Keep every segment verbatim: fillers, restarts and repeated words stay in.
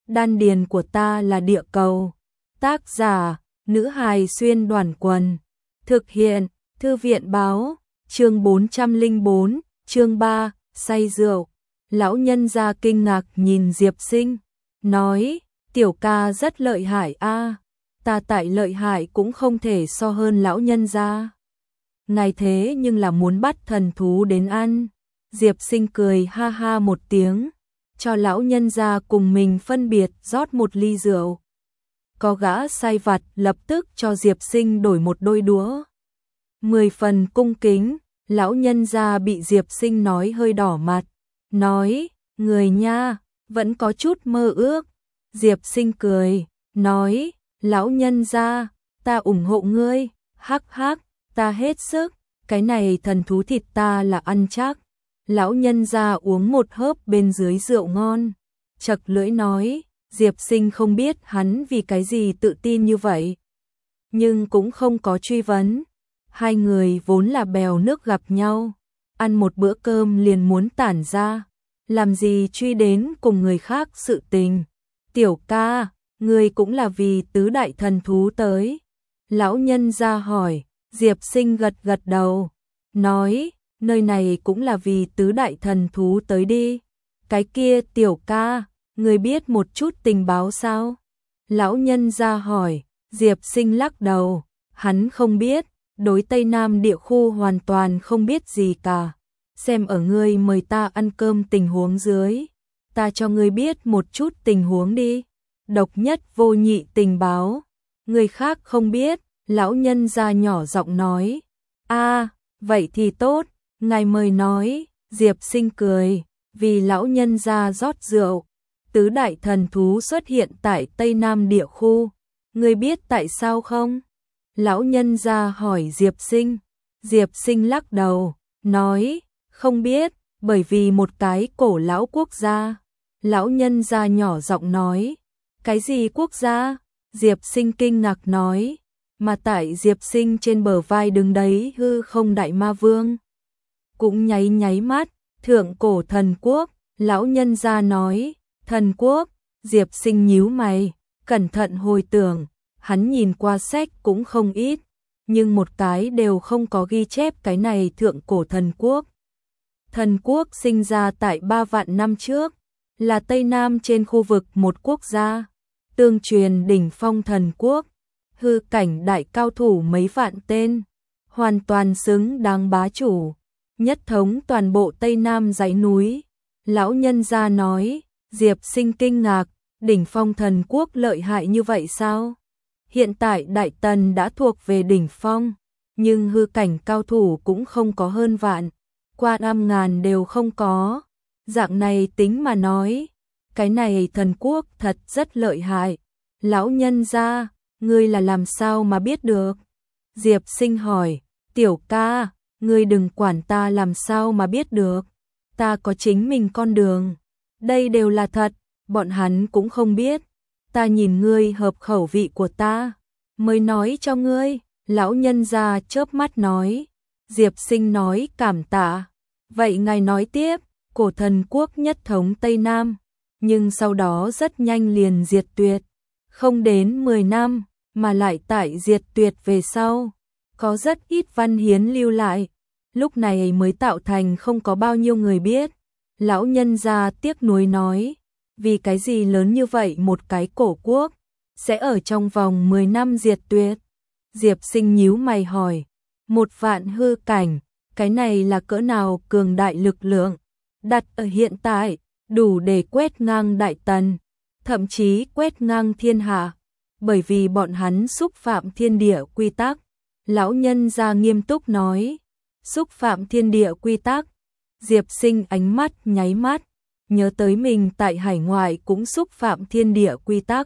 đan điền của ta là địa cầu. Tác giả, nữ hài xuyên đoàn quần. Thực hiện, thư viện báo, chương bốn trăm lẻ bốn, chương ba, say rượu. Lão nhân gia kinh ngạc nhìn Diệp Sinh, nói, tiểu ca rất lợi hại a, ta tại lợi hại cũng không thể so hơn lão nhân gia. Ngài thế nhưng là muốn bắt thần thú đến ăn. Diệp Sinh cười ha ha một tiếng, cho lão nhân gia cùng mình phân biệt rót một ly rượu. Có gã sai vặt lập tức cho Diệp Sinh đổi một đôi đũa. Mười phần cung kính, lão nhân gia bị Diệp Sinh nói hơi đỏ mặt, nói, người nha, vẫn có chút mơ ước. Diệp Sinh cười, nói, lão nhân gia, ta ủng hộ ngươi, hắc hắc, ta hết sức, cái này thần thú thịt ta là ăn chắc. Lão nhân gia uống một hớp bên dưới rượu ngon, chật lưỡi nói, Diệp Sinh không biết hắn vì cái gì tự tin như vậy, nhưng cũng không có truy vấn. Hai người vốn là bèo nước gặp nhau, ăn một bữa cơm liền muốn tản ra, làm gì truy đến cùng người khác sự tình. Tiểu ca, người cũng là vì tứ đại thần thú tới. Lão nhân gia hỏi, Diệp Sinh gật gật đầu, nói, nơi này cũng là vì tứ đại thần thú tới đi. Cái kia tiểu ca, người biết một chút tình báo sao? Lão nhân gia hỏi. Diệp Sinh lắc đầu, hắn không biết, đối Tây Nam địa khu hoàn toàn không biết gì cả. Xem ở ngươi mời ta ăn cơm tình huống dưới, ta cho ngươi biết một chút tình huống đi. Độc nhất vô nhị tình báo, người khác không biết. Lão nhân gia nhỏ giọng nói, a, vậy thì tốt, ngài mời nói. Diệp Sinh cười, vì lão nhân gia rót rượu. Tứ đại thần thú xuất hiện tại Tây Nam địa khu, ngươi biết tại sao không? Lão nhân gia hỏi Diệp Sinh. Diệp Sinh lắc đầu, nói, không biết, bởi vì một cái cổ lão quốc gia. Lão nhân gia nhỏ giọng nói, cái gì quốc gia? Diệp Sinh kinh ngạc nói, mà tại Diệp Sinh trên bờ vai đứng đấy hư không đại ma vương. Cũng nháy nháy mắt, thượng cổ thần quốc. Lão nhân gia nói, thần quốc. Diệp Sinh nhíu mày, cẩn thận hồi tưởng, hắn nhìn qua sách cũng không ít, nhưng một cái đều không có ghi chép cái này thượng cổ thần quốc. Thần quốc sinh ra tại ba vạn năm trước, là Tây Nam trên khu vực một quốc gia, tương truyền đỉnh phong thần quốc, hư cảnh đại cao thủ mấy vạn tên, hoàn toàn xứng đáng bá chủ, nhất thống toàn bộ Tây Nam dãy núi. Lão nhân gia nói. Diệp Sinh kinh ngạc, đỉnh phong thần quốc lợi hại như vậy sao? Hiện tại Đại Tần đã thuộc về đỉnh phong, nhưng hư cảnh cao thủ cũng không có hơn vạn, qua năm ngàn đều không có. Dạng này tính mà nói, cái này thần quốc thật rất lợi hại. Lão nhân gia, ngươi là làm sao mà biết được? Diệp Sinh hỏi, tiểu ca, ngươi đừng quản ta làm sao mà biết được, ta có chính mình con đường. Đây đều là thật, bọn hắn cũng không biết. Ta nhìn ngươi hợp khẩu vị của ta, mới nói cho ngươi. Lão nhân gia chớp mắt nói. Diệp Sinh nói cảm tạ. Vậy ngài nói tiếp, cổ thần quốc nhất thống Tây Nam, nhưng sau đó rất nhanh liền diệt tuyệt. Không đến mười năm, mà lại tại diệt tuyệt về sau, có rất ít văn hiến lưu lại. Lúc này mới tạo thành không có bao nhiêu người biết. Lão nhân gia tiếc nuối nói, vì cái gì lớn như vậy một cái cổ quốc, sẽ ở trong vòng mười năm diệt tuyệt? Diệp Sinh nhíu mày hỏi, một vạn hư cảnh, cái này là cỡ nào cường đại lực lượng, đặt ở hiện tại, đủ để quét ngang Đại Tần, thậm chí quét ngang thiên hạ, bởi vì bọn hắn xúc phạm thiên địa quy tắc. Lão nhân gia nghiêm túc nói, xúc phạm thiên địa quy tắc. Diệp Sinh ánh mắt nháy mắt, nhớ tới mình tại hải ngoại cũng xúc phạm thiên địa quy tắc.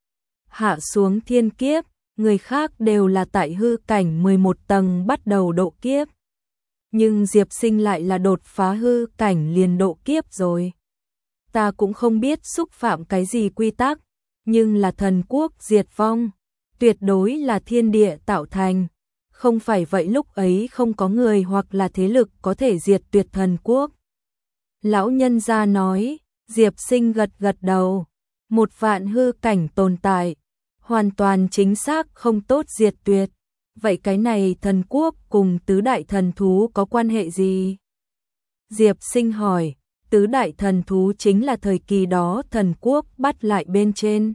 Hạ xuống thiên kiếp, người khác đều là tại hư cảnh mười một tầng bắt đầu độ kiếp. Nhưng Diệp Sinh lại là đột phá hư cảnh liền độ kiếp rồi. Ta cũng không biết xúc phạm cái gì quy tắc, nhưng là thần quốc diệt vong, tuyệt đối là thiên địa tạo thành. Không phải vậy lúc ấy không có người hoặc là thế lực có thể diệt tuyệt thần quốc. Lão nhân gia nói. Diệp Sinh gật gật đầu. một vạn hư cảnh tồn tại, hoàn toàn chính xác không tốt diệt tuyệt. Vậy cái này thần quốc cùng tứ đại thần thú có quan hệ gì? Diệp Sinh hỏi, tứ đại thần thú chính là thời kỳ đó thần quốc bắt lại bên trên.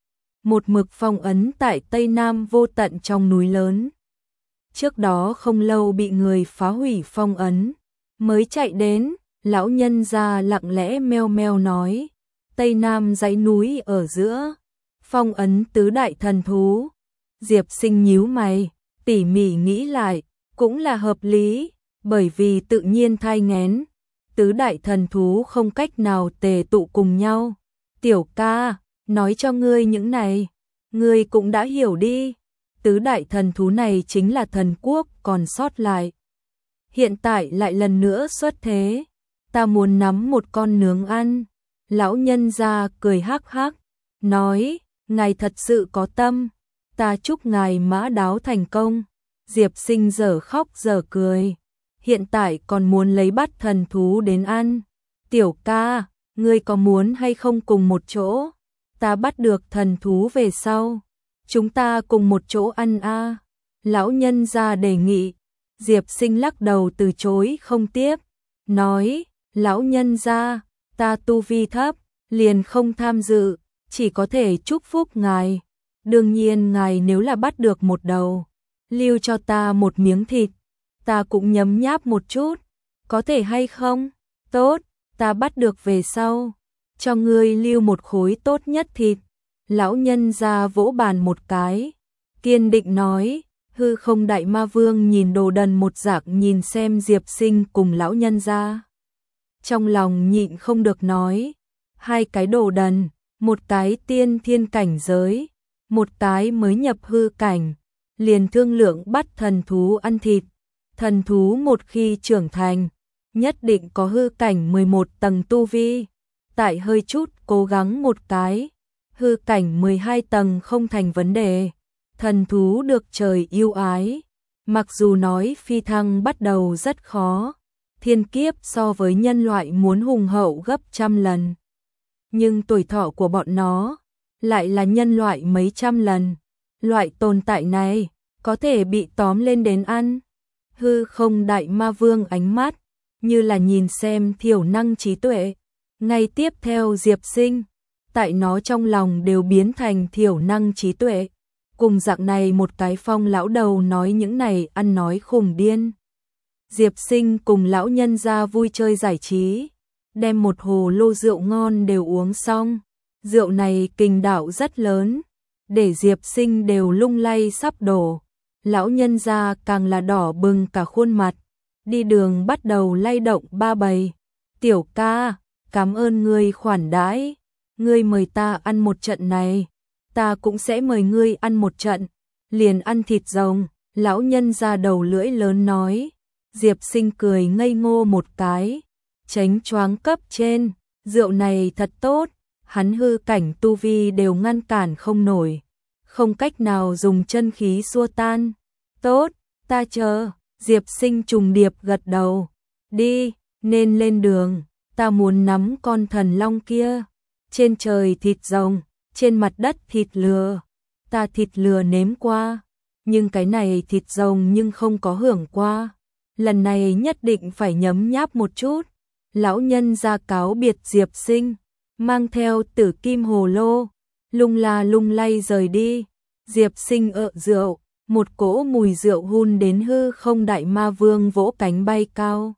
Một mực phong ấn tại Tây Nam vô tận trong núi lớn. Trước đó không lâu bị người phá hủy phong ấn, mới chạy đến, lão nhân gia lặng lẽ meo meo nói, Tây Nam dãy núi ở giữa, phong ấn tứ đại thần thú. Diệp Sinh nhíu mày, tỉ mỉ nghĩ lại, cũng là hợp lý, bởi vì tự nhiên thai nghén, tứ đại thần thú không cách nào tề tụ cùng nhau. Tiểu ca, nói cho ngươi những này, ngươi cũng đã hiểu đi. Tứ đại thần thú này chính là thần quốc còn sót lại. Hiện tại lại lần nữa xuất thế. Ta muốn nắm một con nướng ăn. Lão nhân gia cười hắc hắc, nói, ngài thật sự có tâm. Ta chúc ngài mã đáo thành công. Diệp Sinh dở khóc dở cười. Hiện tại còn muốn lấy bắt thần thú đến ăn. Tiểu ca, ngươi có muốn hay không cùng một chỗ? Ta bắt được thần thú về sau, chúng ta cùng một chỗ ăn a. À. Lão nhân gia đề nghị. Diệp Sinh lắc đầu từ chối không tiếp, nói, lão nhân gia, ta tu vi thấp, liền không tham dự, chỉ có thể chúc phúc ngài. Đương nhiên ngài nếu là bắt được một đầu, lưu cho ta một miếng thịt, ta cũng nhấm nháp một chút, có thể hay không? Tốt, ta bắt được về sau, cho ngươi lưu một khối tốt nhất thịt. Lão nhân gia vỗ bàn một cái, kiên định nói. Hư Không Đại Ma Vương nhìn Đồ Đần một dạng nhìn xem Diệp Sinh cùng lão nhân gia. Trong lòng nhịn không được nói, hai cái Đồ Đần, một cái tiên thiên cảnh giới, một cái mới nhập hư cảnh, liền thương lượng bắt thần thú ăn thịt. Thần thú một khi trưởng thành, nhất định có hư cảnh mười một tầng tu vi, tại hơi chút cố gắng một cái, hư cảnh mười hai tầng không thành vấn đề. Thần thú được trời yêu ái, mặc dù nói phi thăng bắt đầu rất khó, thiên kiếp so với nhân loại muốn hùng hậu gấp trăm lần. Nhưng tuổi thọ của bọn nó lại là nhân loại mấy trăm lần. Loại tồn tại này có thể bị tóm lên đến ăn. Hư Không Đại Ma Vương ánh mắt như là nhìn xem thiểu năng trí tuệ. Ngay tiếp theo Diệp Sinh, tại nó trong lòng đều biến thành thiểu năng trí tuệ. Cùng dạng này một cái phong lão đầu nói những này ăn nói khùng điên. Diệp Sinh cùng lão nhân gia vui chơi giải trí, đem một hồ lô rượu ngon đều uống xong. Rượu này kình đạo rất lớn, để Diệp Sinh đều lung lay sắp đổ. Lão nhân gia càng là đỏ bừng cả khuôn mặt, đi đường bắt đầu lay động ba bầy. Tiểu ca, cảm ơn ngươi khoản đãi, ngươi mời ta ăn một trận này, ta cũng sẽ mời ngươi ăn một trận, liền ăn thịt rồng. Lão nhân gia đầu lưỡi lớn nói. Diệp Sinh cười ngây ngô một cái, chánh choáng cấp trên, rượu này thật tốt, hắn hư cảnh tu vi đều ngăn cản không nổi, không cách nào dùng chân khí xua tan. Tốt, ta chờ. Diệp Sinh trùng điệp gật đầu. Đi, nên lên đường, ta muốn nắm con thần long kia. Trên trời thịt rồng, trên mặt đất thịt lừa. Ta thịt lừa nếm qua, nhưng cái này thịt rồng nhưng không có hưởng qua. Lần này nhất định phải nhấm nháp một chút. Lão nhân ra cáo biệt Diệp Sinh, mang theo tử kim hồ lô, lung la lung lay rời đi. Diệp Sinh ợ rượu, một cỗ mùi rượu hun đến Hư Không Đại Ma Vương vỗ cánh bay cao.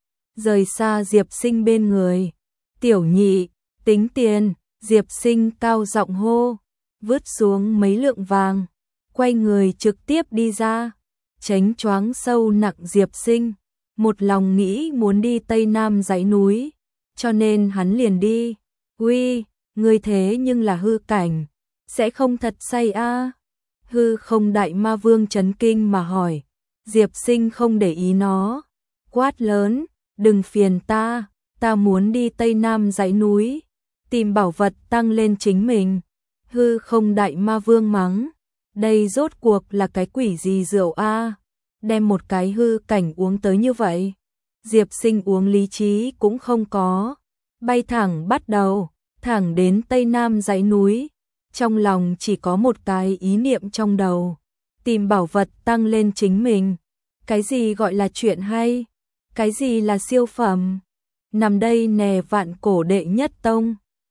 Rời xa Diệp Sinh bên người. Tiểu nhị, tính tiền. Diệp Sinh cao giọng hô, vứt xuống mấy lượng vàng, quay người trực tiếp đi ra. Chánh choáng sâu nặng Diệp Sinh, một lòng nghĩ muốn đi Tây Nam dãy núi, cho nên hắn liền đi. Uy, ngươi thế nhưng là hư cảnh, sẽ không thật say a? À? Hư Không Đại Ma Vương chấn kinh mà hỏi. Diệp Sinh không để ý nó, quát lớn, đừng phiền ta, ta muốn đi Tây Nam dãy núi, tìm bảo vật tăng lên chính mình. Hư Không Đại Ma Vương mắng, đây rốt cuộc là cái quỷ gì rượu a? À? Đem một cái hư cảnh uống tới như vậy. Diệp Sinh uống lý trí cũng không có, bay thẳng bắt đầu, thẳng đến tây nam dãy núi, trong lòng chỉ có một cái ý niệm trong đầu, tìm bảo vật tăng lên chính mình. Cái gì gọi là chuyện hay? Cái gì là siêu phẩm? Nằm đây nè vạn cổ đệ nhất tông.